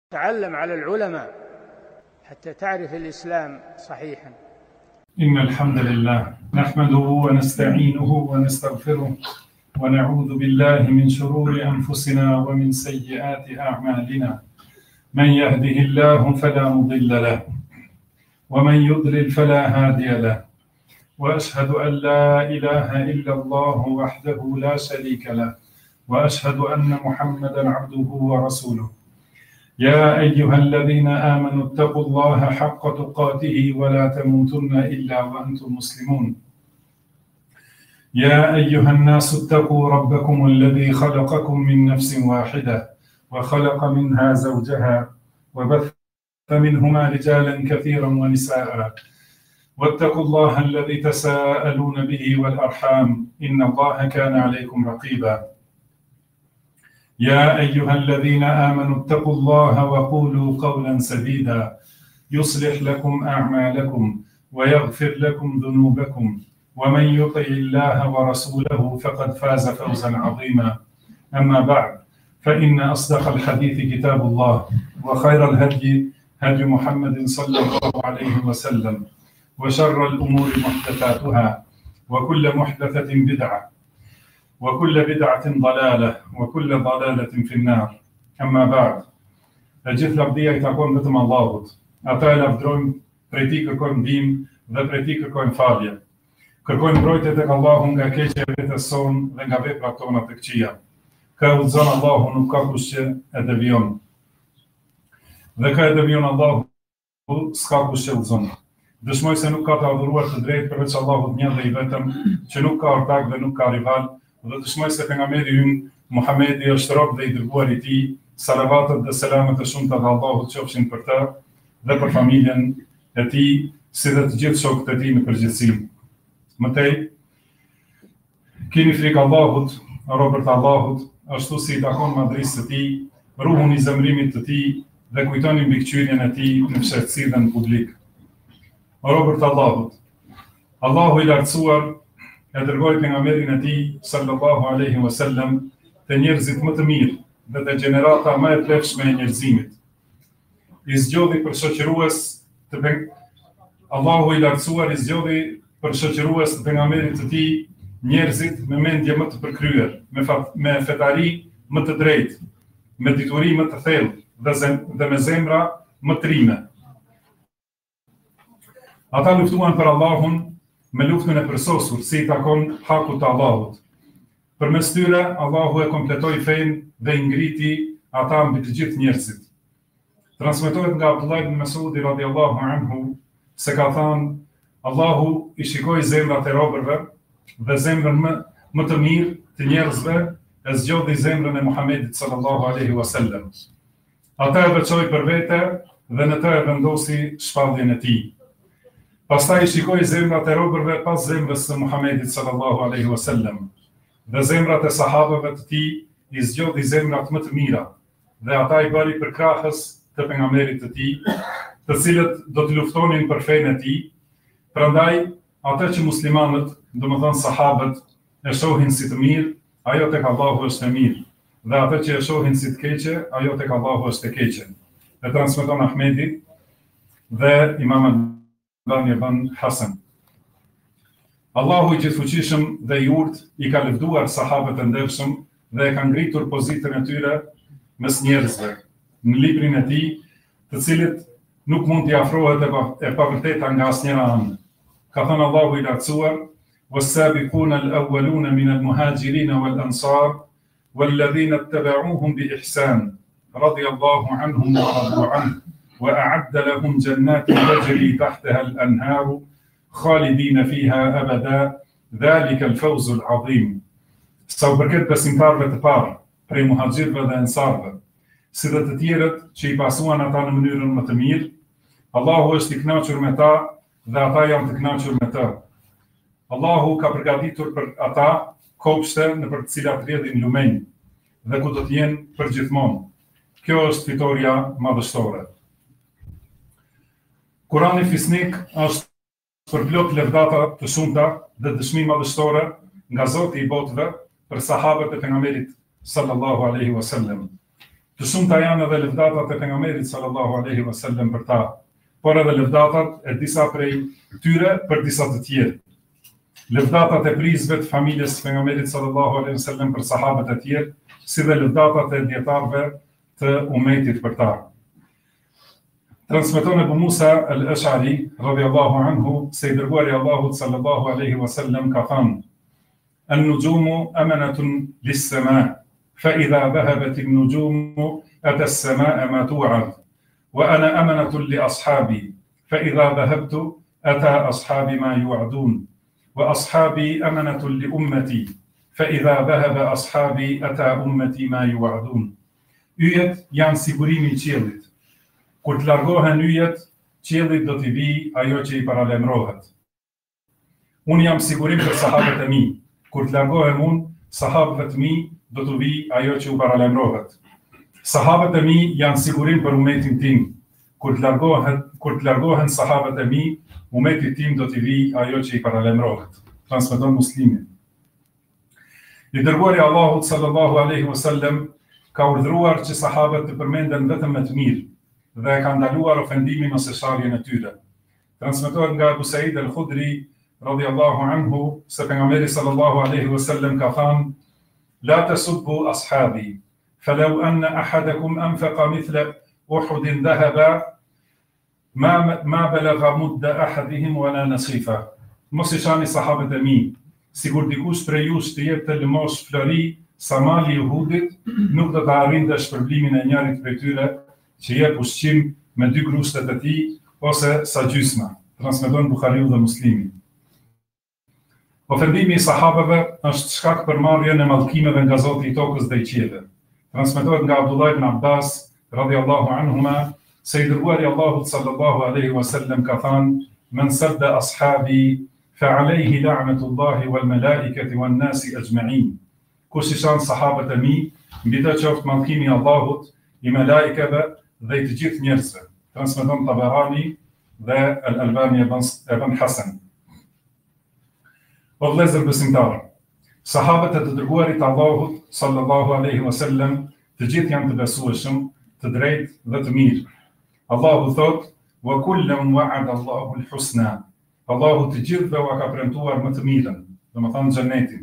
تعلم على العلماء حتى تعرف الإسلام صحيحا. إن الحمد لله نحمده ونستعينه ونستغفره ونعوذ بالله من شرور أنفسنا ومن سيئات أعمالنا. من يهده الله فلا مضل له ومن يضلل فلا هادي له، وأشهد أن لا إله إلا الله وحده لا شريك له، وأشهد أن محمدًا عبده ورسوله. يا أيها الذين آمنوا اتقوا الله حق تقاته ولا تموتن إلا وأنتم مسلمون. يا أيها الناس اتقوا ربكم الذي خلقكم من نفس واحدة وخلق منها زوجها وبث منهما رجالا كثيرا ونساء، واتقوا الله الذي تساءلون به والأرحام إن الله كان عليكم رقيبا. يا أيها الذين آمنوا اتقوا الله وقولوا قولا سديدا يصلح لكم أعمالكم ويغفر لكم ذنوبكم، ومن يطع الله ورسوله فقد فاز فوزا عظيما. أما بعد، فإن أصدق الحديث كتاب الله، وخير الهدي هدي محمد صلى الله عليه وسلم، وشر الأمور محدثاتها، وكل محدثة بدعة، وكل بدعة ضلالة، وكل ضلالة في النار. أما بعد، gjithë lavdia I takon vetëm Allahut. Ata e lavdrojmë, prej Tij kërkojmë ndihmë dhe prej Tij kërkojmë falje. Kërkojmë mbrojtje tek Allahu nga keqja e vetes sonë dhe nga veprat tona të këqija. Ka udhëzon Allahu, nuk ka kush që e devion. Dhe ka e devion Allahu, s'ka kush që udhëzon. Dëshmoj se nuk ka të adhuruar të drejtë përveç Allahut një dhe I vetëm, që nuk ka ortak dhe nuk ka rival. Dhe dëshmoj se pejgamberi ynë Muhamedi është rob dhe I dërguar I Tij. Salavatet dhe selamet e shumta të Allahut qofshin për të dhe për familjen e tij, si dhe të gjithë shokët e tij në përgjithësi. Mëtej, keni frikë Allahut, robërt e Allahut, ashtu si I takon madhrisë të tij, ruhuni zemrimit të tij dhe kujtoni mbikëqyrjen e tij në fshehtësi dhe në publik. Robërt e Allahut, Allahu I lartësuar e dërgoi pejgamberin e tij sallallahu alaihi wasallam te njerëzit më të mirë dhe te gjenerata më e plotshme e njerëzimit. I zgjodhi për shoqërues të Allahu I lartësuar I zgjodhi për shoqërues të pejgamberit të tij njerëzit me mendje më të përkryer, me fetari më të drejtë, me dituri më të thellë dhe me zemra më të rime. Ata luftuan për Allahun me luftën e përsosur, si I takon hakut të Allahut. Përmes tyre, Allahu e kompletoi fenë dhe I ngriti ata mbi të gjithë njerëzit. Transmetohet nga Abdullah ibn Mas'udi radhiyallahu anhu se ka thënë, Allahu I shikoi zemrat e robërve dhe zemrën më të mirë të njerëzve e zgjodhi zemrën e Muhamedit sallallahu alaihi wasallam. Ata e veçoi për vete dhe në të e vendosi shpalljen e tij. Pastaj I shikoi zemrat e robërve pas zemrës së Muhamedit sallallahu alaihi wasallam. Dhe zemrat e sahabëve të tij I zgjodhi zemrat më të mira, dhe ata I bëri përkrahës të pejgamberit të tij, të cilët do të luftonin për fenë e tij. Prandaj, ata që muslimanët, domethënë sahabët, e shohin si të mirë, ajo tek Allahu është e mirë, dhe ata që e shohin si të keqe, ajo tek Allahu është e keqe. E transmeton Ahmedi dhe Imam Albani e bën Hasan. Allahu I gjithfuqishëm dhe I urtë I ka lëvduar sahabët e ndershëm dhe e ka ngritur pozitën e tyre mes njerëzve në librin e tij, të cilit nuk mund t'i afrohet e pavërteta nga asnjëra anë. Ka thënë Allahu I lartësuar: "Was-sabiquna al-awwaluna min al-muhajirin wal-ansar wal-ladhina ittaba'uuhum bi ihsan radiyallahu anhum wa radu anhu wa a'adda lahum jannatin tajri tahtaha al-anharu khalidina fiha abada dhalika al-fawzu al-'azim." Sa u përket besimtarëve të parë, prej muhaxhirëve dhe ensarëve, si dhe të tjerët që I pasuan ata në mënyrën më të mirë, Allahu është I kënaqur me ta dhe ata janë të kënaqur me të. Allahu ka përgatitur për ata kopshte nëpër të cilat rrjedhin lumenj dhe ku do të jenë përgjithmonë. Kjo është fitoria madhështore. Kurani fisnik është përplot lëvdata të shumta dhe dëshmi madhështore nga Zoti I botëve për sahabët e pejgamberit sallallahu alaihi wasallam. Të shumta janë edhe lëvdatat e pejgamberit sallallahu alaihi wasallam për ta, por edhe lëvdatat e disa prej tyre për disa të tjerë. Lëvdatat e prizve të familjes së pejgamberit sallallahu alaihi wasallam për sahabët e tjerë, si dhe lëvdatat e dietarëve të umetit për ta. Transmeton Ebu Musa al-Ash'ari radhiyallahu anhu se i dërguari Allahut sallallahu alaihi wasallam ka thënë: "An-nujumu amanatun lis-sama', fa idha dhahabat an-nujumu ata as-sama'a ma tu'ad, wa ana amanatun li ashabi, fa idha dhahabtu ata ashabi ma yu'adun, wa ashabi amanatun li ummati, fa idha dhahaba ashabi ata ummati ma yu'adun." Yjet janë sigurimi i qiellit. Kur të largohen yjet, qiellit do t'i vi ajo që i paralemrohet. Unë jam sigurim për sahabët e mi. Kur të largohem unë, sahabëve të mi do t'u vi ajo që u paralemrohet. Sahabët e mi janë sigurim për umetin tim. Kur të largohen sahabët e mi, umetit tim do t'i vi ajo që i paralemrohet. Transmeton Muslimi. I dërguari Allahut sallallahu alaihi wasallam ka urdhëruar që sahabët të përmenden vetëm me të mirë dhe ka ndaluar ofendimin ose sharrjen e tyre. Transmetohet nga Abu Said al-Khudri radhiyallahu anhu se pejgamberi sallallahu alaihi wasallam ka thënë: "La tasubbu ashabi, falau anna ahadakum anfaqa mithla Uhudin dhahaba ma balagha mudda ahadihim wala nasifa." Mos i shani sahabët e mi, sikur dikush prej jush të jetë të lëmosh flori sa mali i Uhudit, nuk do të arrinte shpërblimin e njërit prej tyre që jep ushqim me 2 grushtet e tij ose sa gjysma. Transmeton Buhariu dhe Muslimi. Ofendimi i sahabëve është shkak për marrjen e mallkimeve nga Zoti i tokës dhe i qiellit. Transmetohet nga Abdullah ibn Abbas radhiyallahu anhuma se i dërguari Allahut sallallahu alaihi wasallam ka thënë: "Men sadda ashabi fa alayhi la'natullahi wal malaikati wan nasi ajma'in." Kush i shan sahabët e mi, mbi të qoftë mallkimi i Allahut, i malaikave dhe i të gjithë njerëzve. Transmeton Tabarani dhe Al-Albani ibn Hasan. O vëllezër besimtarë, sahabët e të dërguarit Allahut sallallahu alaihi wasallam, të gjithë janë të besueshëm, të drejtë dhe të mirë. Allahu thotë: "Wa kullam wa'ada Allahu al-husna." Allahu të gjithëve u ka premtuar më të mirën, domethënë xhenetin.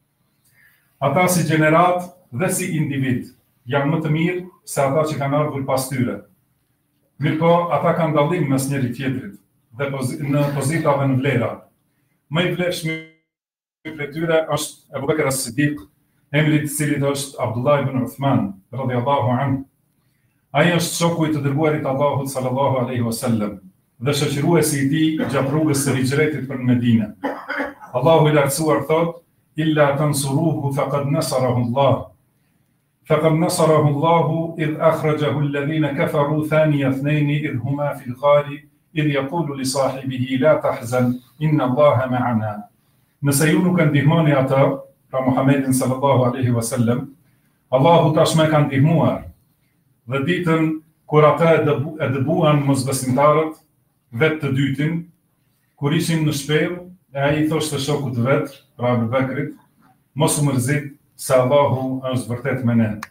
Ata si gjenerat dhe si individ janë më të mirë se ata që kanë ardhur pas tyre. Mirpo ata kanë dallim mes njëri tjetrit dhe në pozita dhe në vlera. Më i vlefshmi prej tyre është Abu Bakr as-Siddiq, emri i cilit është Abdullah ibn Uthman radhiyallahu anhu. Ai është shoku i të dërguarit Allahut sallallahu alaihi wasallam dhe shoqëruesi i tij gjatë rrugës së hijretit për Medinë. Allahu i lartësuar thotë: "Illa tansuruhu faqad nasarahu Allah. فقد نصره الله إذ أخرجه الذين كفروا ثاني اثنين إذ هما في الغار إذ يقول لصاحبه لا تحزن إن الله معنا." Nëse ju nuk e ndihmoni ata, pra Muhammedin sallallahu alaihi wasallam, Allahu tashmë ka ndihmuar. Dhe ditën kur ata e dëbuan mosbesimtarët, vetë të dytin, kur ishin në shpellë, ai thoshte shokut vet, pra Abu Bekrit: "Mos u mërzit, se Allahu është vërtet me ne."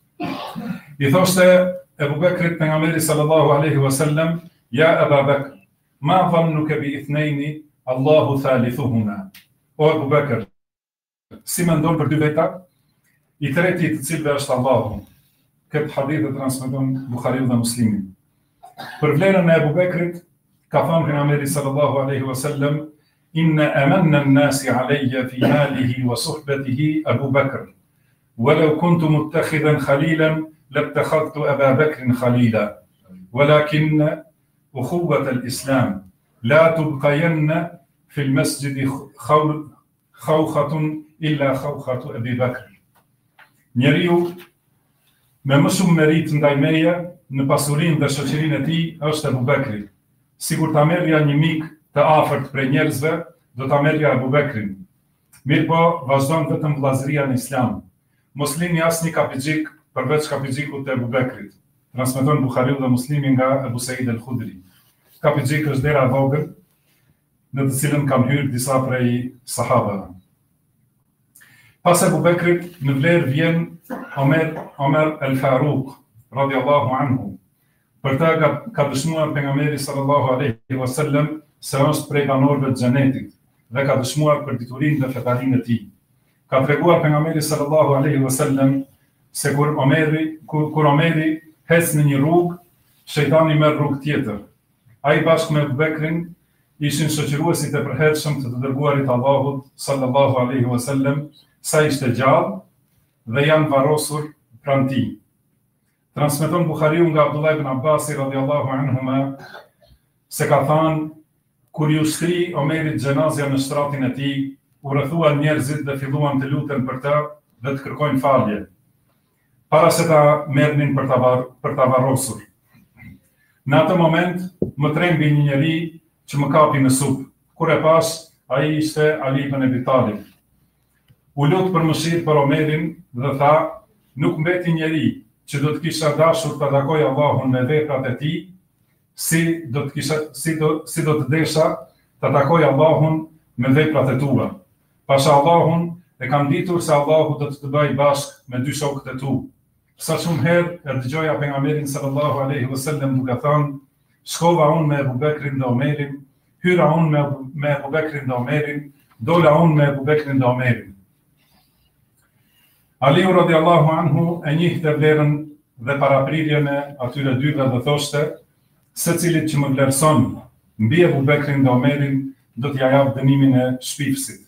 I thoshte Ebu Bekrit pejgamberi sallallahu alaihi wasallam: "Ja Aba Bekr, ma dhannuka bi ithnayni Allahu thalithuhuma." O Ebu Bekr, si mendon për 2 veta? I treti i të cilëve është Allahu. Këtë hadith e transmeton Buhariu dhe Muslimi. Për vlerën e Ebu Bekrit ka thënë pejgamberi sallallahu alaihi wasallam: "Inna amanna an-nasi alayya fi malihi wa suhbatihi Abu Bakr. ولو كنت متخذا خليلا لاتخذت أبا بكر خليلا ولكن أخوة الإسلام لا تبقين في المسجد خوخة إلا خوخة أبي بكر." Njeriu me më shumë merit ndaj meje në pasurinë dhe shoqërinë e tij është Abu Bekri. Sigur ta merrja një mik të afërt prej njerëzve, do ta merrja Abu Bekrin. Mirpo vazhdon vetëm vllazëria në Islam. Mos lini asnjë kapixhik përveç kapixhikut të Abu Bekrit. Transmeton Buhariu dhe Muslimi nga Abu Said al-Khudri. Kapixhik është dera e vogël në të cilën kanë hyrë disa prej sahabëve. Pas Abu Bekrit në vlerë vjen Omer al-Faruq radiallahu anhu. Për ta ka dëshmuar pejgamberi sallallahu alaihi wasallam se është prej banorëve të xhenetit dhe ka dëshmuar për diturinë dhe fetarinë e tij. Ka treguar pejgamberi sallallahu alaihi wasallam se kur Omeri hec në një rrugë, shejtani merr rrugë tjetër. Ai bashkë me Abu Bekrin ishin shoqëruesit e përhershëm të dërguarit Allahut sallallahu alaihi wasallam, sa ishte gjallë dhe janë varrosur pranë tij. Transmeton Buhariu nga Abdullah ibn Abbas radiallahu anhuma se ka thënë, kur ju shkri Omerit xhenazja në shtratin e tij, u rrethuan njerëzit dhe filluan të luten për të dhe të kërkojnë falje, para se ta merrnin për ta varrosur. Në atë moment, më trembi një njeri që më kapi në supë, kur e pas, ai ishte Ali ibn Abi Talib. U lut për mëshirë për Omerin dhe tha, nuk mbeti njeri që do të kisha dashur të takoj Allahun me veprat e tij, si do të desha të takoj Allahun me veprat e tua. Pasha Allahun e kam ditur se Allahu do të bëj bashkë me dy shokët e tu. Sa shumë herë e dëgjoja pejgamberin sallallahu alaihi wasallam duke thënë, shkova unë me Abu Bekrin dhe Omerin, hyra unë me Abu Bekrin dhe Omerin, dola unë me Abu Bekrin dhe Omerin. Aliu radiallahu anhu e njihte vlerën dhe paraprirjen e atyre dyve dhe thoshte, secilit që më vlerëson mbi Abu Bekrin dhe Omerin, do t'ja jap dënimin e shpifësit.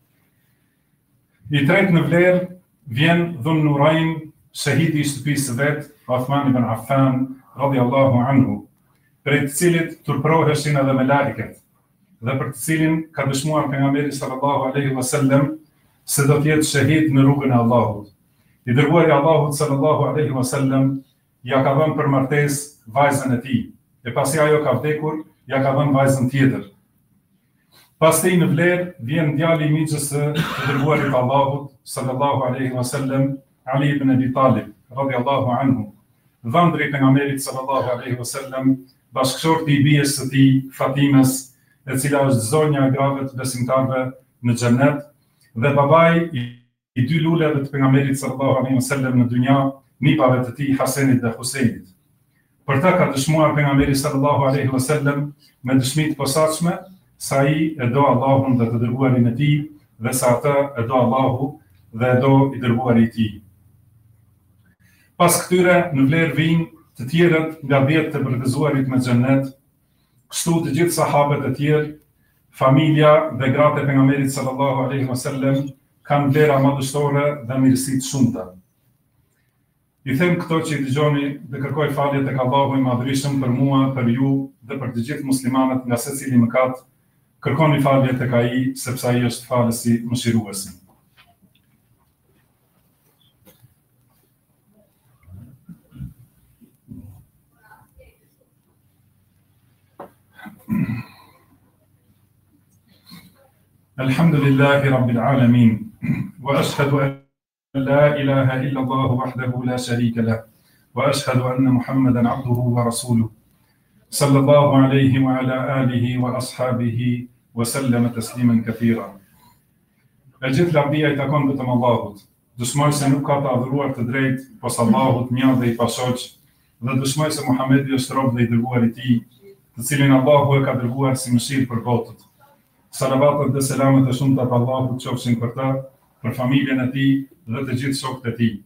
I tretë në vlerë vjen Dhun Nurayn, shahidi i shtëpisë vet, Uthman ibn Affan radiallahu anhu, prej të cilit turproheshin edhe melaiket, dhe për të cilin ka dëshmuar pejgamberi sallallahu alaihi wasallam se do të jetë shahid në rrugën e Allahut. I dërguari i Allahut sallallahu alaihi wasallam ja ka dhënë për martesë vajzën e tij, e pasi ajo ka vdekur, ja ka dhënë vajzën tjetër. Pastaj në vlerë vjen djali i miqës së dërguarit të Allahut sallallahu alaihi wasallam, Ali ibn Abi Talib radiallahu anhu, dhëndri i pejgamberit sallallahu alaihi wasallam, bashkëshorti i bijes së tij Fatimes, e cila është zonja e grave të besimtarëve në xhenet, dhe babai i dy luleve të pejgamberit sallallahu alaihi wasallam në dynja, nipave të tij Hasenit dhe Husejnit. Për ta ka dëshmuar pejgamberi sallallahu alaihi wasallam me dëshmi të posaçme se ai e do Allahun dhe të dërguarin e tij, dhe se ata e do Allahu dhe e do i dërguari i tij. Pas këtyre në vlerë vijnë të tjerët nga 10 të përgëzuarit me xhennet, kështu të gjithë sahabët e tjerë, familja dhe gratë e pejgamberit sallallahu alaihi wasallam kanë vlera madhështore dhe mirësi të shumta. I them këto që i dëgjoni dhe kërkoj falje tek Allahu i Madhërisëm për mua, për ju dhe për të gjithë muslimanët nga secili mëkat. Kërkoni falje tek ai, sepse ai është falësi mëshiruesi. Alhamdulillahi Rabbil Alamin, wa ashhadu an la ilaha illa Allah wahdahu la sharika lah, wa ashhadu anna Muhammadan abduhu wa rasuluh, sallallahu alaihi wa ala alihi wa ashabihi wa sallama tasliman kathira. E gjithë lavdia i takon vetëm Allahut. Dëshmoj se nuk ka të adhuruar të drejtë pos Allahut, një dhe i pashoq, dhe dëshmoj se Muhamedi është rob dhe i dërguar i tij, të cilin Allahu e ka dërguar si mëshirë për botët. Salavatet dhe selamet e shumta të Allahut qofshin për ta, për familjen e tij dhe të gjithë shokët e tij.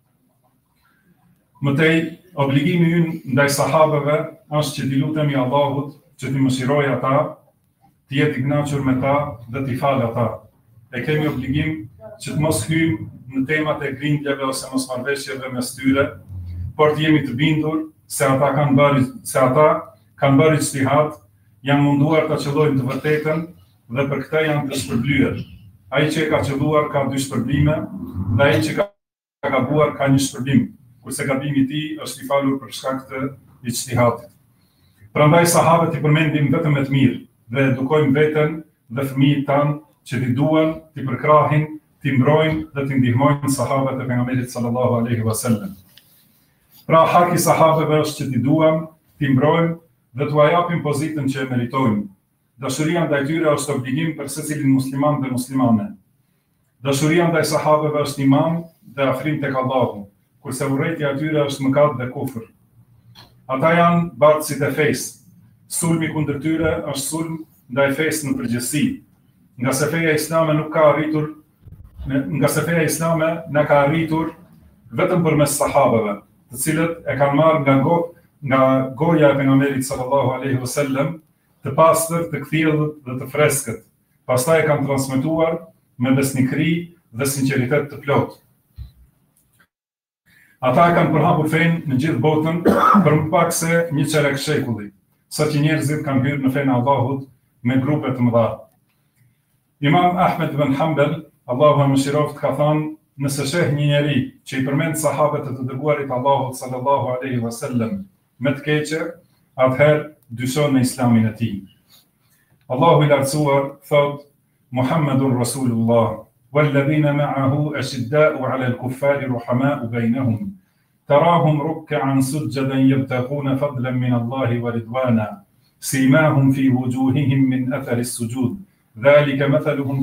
Mëtej, obligimi ynë ndaj sahabeve është që t'i lutemi Allahut që t'i mëshirojë ata, t'i jetë i kënaqur me ta dhe t'i falë ata. E kemi obligim që të mos hyjmë në temat e grindjeve ose mosmarrveshjeve mes tyre, por të jemi të bindur se ata kanë bërë ijtihad, janë munduar ta qëllojnë të vërtetën dhe për këtë janë të shpërblyer. Ai që ka qëlluar ka dy shpërblime dhe ai që ka gabuar ka një shpërblim, kurse gabimi i tij është i falur për shkak të ijtihadit. Prandaj sahabët i përmendim vetëm me të mirë dhe edukojmë veten dhe fëmijët tanë që t'i duan, t'i përkrahin, t'i mbrojnë dhe t'i ndihmojnë sahabët e pejgamberit sallallahu alaihi wasallam. Pra haki sahabëve është që t'i duam, t'i mbrojmë dhe t'u japim pozitën që e meritojnë. Dashuria ndaj tyre është obligim për secilin musliman dhe muslimane. Dashuria ndaj sahabëve është iman dhe afrim tek Allahu, kurse urrejtja atyre është mëkat dhe kufër. Ata janë bartësit e fesë. Sulmi kundër tyre është sulm ndaj fesë në përgjithësi, nga se feja islame nuk ka arritur, na ka arritur vetëm përmes sahabeve, të cilët e kanë marrë nga goja e pejgamberit sallallahu alaihi wasallam, të pastër, të kthjellët dhe të freskët. Pastaj e kanë transmetuar me besnikëri dhe sinqeritet të plotë. Ata e kanë përhapur fenë në gjithë botën për më pak se një çerek shekulli, sa që njerëzit kanë hyrë në fenë e Allahut me grupe të mëdha. Imam Ahmed ibn Hanbal, Allahu e mëshiroft, ka thënë: nëse sheh një njeri që i përmend sahabët e të dërguarit Allahut sallallahu alaihi wasallam me të keqe, atëherë dyshon në islamin e tij. Allahu i lartësuar thot: Muhammadur Rasulullah والذين معه أشداء على الكفار رحماء بينهم تراهم ركعا سجدا يبتغون فضلا من الله ورضوانا سيماهم في وجوههم من أثر السجود ذلك مثلهم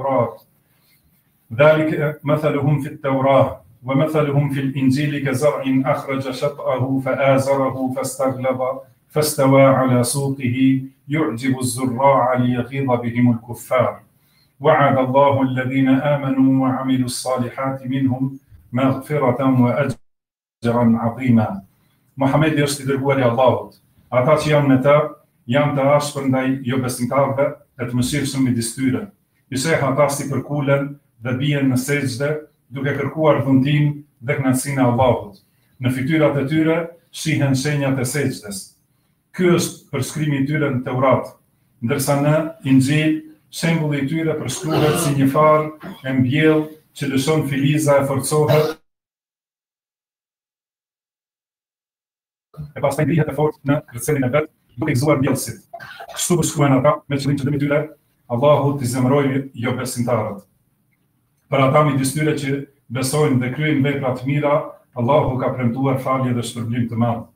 في التوراة ومثلهم في الإنجيل كزرع أخرج شطأه فآزره فاستغلظ فاستوى على سوقه يعجب الزراع ليغيظ بهم الكفار وعد الله الذين آمنوا وعملوا الصالحات منهم مغفرة وأجرا عظيما. Muhamedi është i dërguari i Allahut. Ata që janë me ta janë të ashpër ndaj jo besimtarëve e të mëshirshëm midis tyre. I sheh ata si përkulen dhe bien në sejdë duke kërkuar dhuntin dhe kënaqësinë e Allahut. Në fytyrat e tyre shihen shenjat e sejdës. Ky është përshkrimi i tyre në Teurat, ndërsa në Injil shembulli i tyre përshkruhet si një farë e mbjellë që lëshon filiza e forcohet e pastaj ngrihet e fortë në kërcenin e vet, duke gëzuar mbjellësit. Kështu përshkruhen ata me qëllim që dëmi tyre Allahu t'i zemrojë jo besimtarët. Për ata midis tyre që besojnë dhe kryejnë vepra të mira, Allahu ka premtuar falje dhe shpërblim të madh.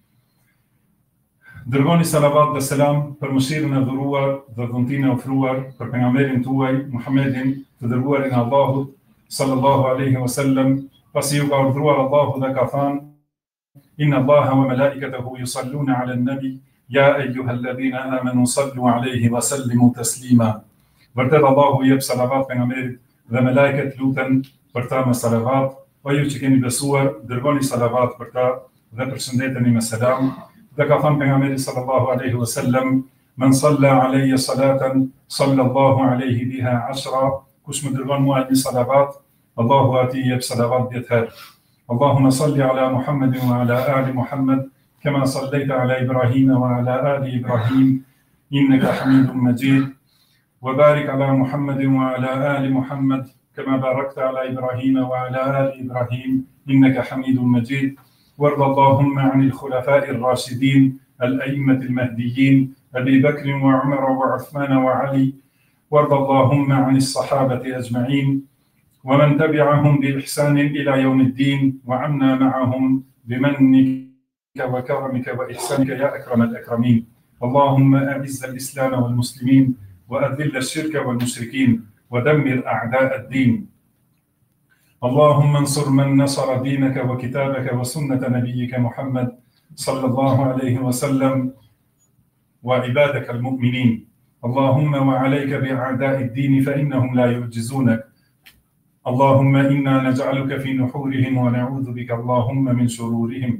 Dërgoni salavat dhe selam për mëshirën e dhuruar dhe dhuntinë e ofruar për pejgamberin tuaj Muhammedin, të dërguarin e Allahut sallallahu alaihi wasallam, pasi ju ka urdhëruar Allahu dhe ka thënë: Inna Allaha wa malaikatahu yusalluna 'alan nabi ya ayyuhalladhina amanu sallu 'alayhi wa sallimu taslima. Vërtet Allahu jep salavat pejgamberit dhe melekët luten për ta me salavat, o ju që keni besuar, dërgoni salavat për ta dhe përshëndeteni me selam. Dhe ka thënë pejgamberi sallallahu alaihi wasallam: "Man salla alayya salatan sallallahu alayhi biha 10." Kush më dërgon mua një salavat, Allahu atij jep salavat 10 herë. Allahumma salli ala Muhammadin wa ala ali Muhammad kama sallaita ala Ibrahim wa ala ali Ibrahim innaka Hamidum Majid. Wa barik ala Muhammadin wa ala ali Muhammad kama barakta ala Ibrahim wa ala ali Ibrahim innaka Hamidum Majid. وارض اللهم عن الخلفاء الراشدين الأئمة المهديين أبي بكر وعمر وعثمان وعلي وارض اللهم عن الصحابة أجمعين ومن تبعهم بإحسان إلى يوم الدين وعنا معهم بمنك وكرمك وإحسانك يا أكرم الأكرمين. اللهم أعز الإسلام والمسلمين وأذل الشرك والمشركين ودمر أعداء الدين. اللهم انصر من نصر دينك وكتابك وسنة نبيك محمد صلى الله عليه وسلم وعبادك المؤمنين. اللهم وعليك بأعداء الدين فإنهم لا يعجزونك. اللهم إنا نجعلك في نحورهم ونعوذ بك اللهم من شرورهم.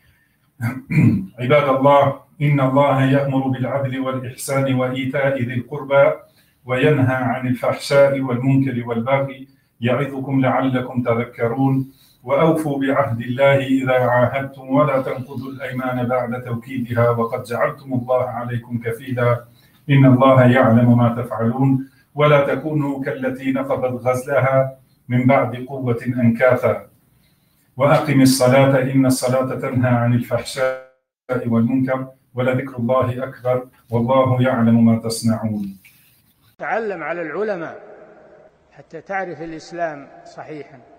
عباد الله، إن الله يأمر بالعدل والإحسان وإيتاء ذي القربى وينهى عن الفحشاء والمنكر والبغي يعظكم لعلكم تذكرون. وأوفوا بعهد الله إذا عاهدتم ولا تنقضوا الأيمان بعد توكيدها وقد جعلتم الله عليكم كفيلا إن الله يعلم ما تفعلون. ولا تكونوا كالتي نقضت غزلها من بعد قوة أنكاثا. وأقم الصلاة إن الصلاة تنهى عن الفحشاء والمنكر ولذكر الله أكبر والله يعلم ما تصنعون. تعلم على العلماء حتى تعرف الإسلام صحيحا.